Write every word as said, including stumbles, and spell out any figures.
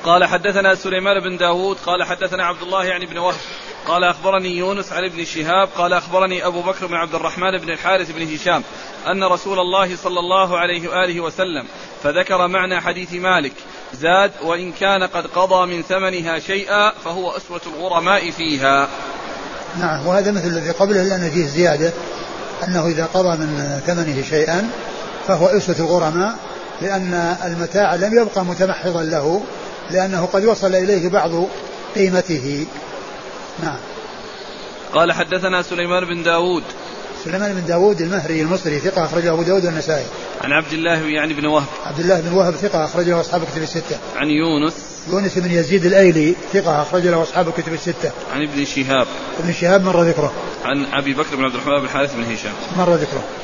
قال حدثنا سليمان بن داود قال حدثنا عبد الله يعني بن وهب قال أخبرني يونس عن ابن شهاب قال أخبرني أبو بكر بن عبد الرحمن بن الحارث بن هشام أن رسول الله صلى الله عليه وآله وسلم فذكر معنى حديث مالك زاد وإن كان قد قضى من ثمنها شيئا فهو أسوة الغرماء فيها. نعم. وهذا مثل الذي قبله لأن فيه زيادة أنه إذا قضى من ثمنه شيئا فهو أسوة الغرماء لأن المتاع لم يبقى متمحضا له لأنه قد وصل إليه بعض قيمته. نعم. قال حدثنا سليمان بن داود سليمان بن داود المهري المصري ثقة أخرجه أبو داود والنسائي. عن عبد الله يعني بن وهب عبد الله بن وهب ثقة أخرجه أصحاب الكتب الستة. عن يونس يونس بن يزيد الأيلي ثقة أخرجه أصحاب الكتب الستة. عن ابن شهاب ابن شهاب مر ذكره. عن أبي بكر بن عبد الرحمن بن الحارث بن هشام مر ذكره.